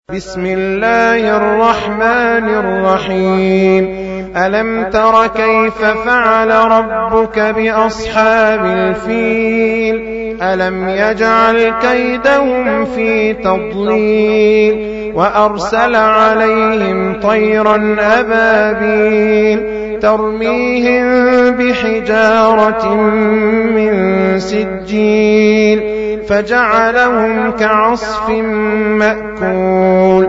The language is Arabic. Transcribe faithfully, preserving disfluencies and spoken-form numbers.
بسم الله الرحمن الرحيم ألم تر كيف فعل ربك بأصحاب الفيل ألم يجعل كيدهم في تضليل وأرسل عليهم طيرا أبابيل ترميهم بحجارة من سجيل فجعلهم كعصف مأكول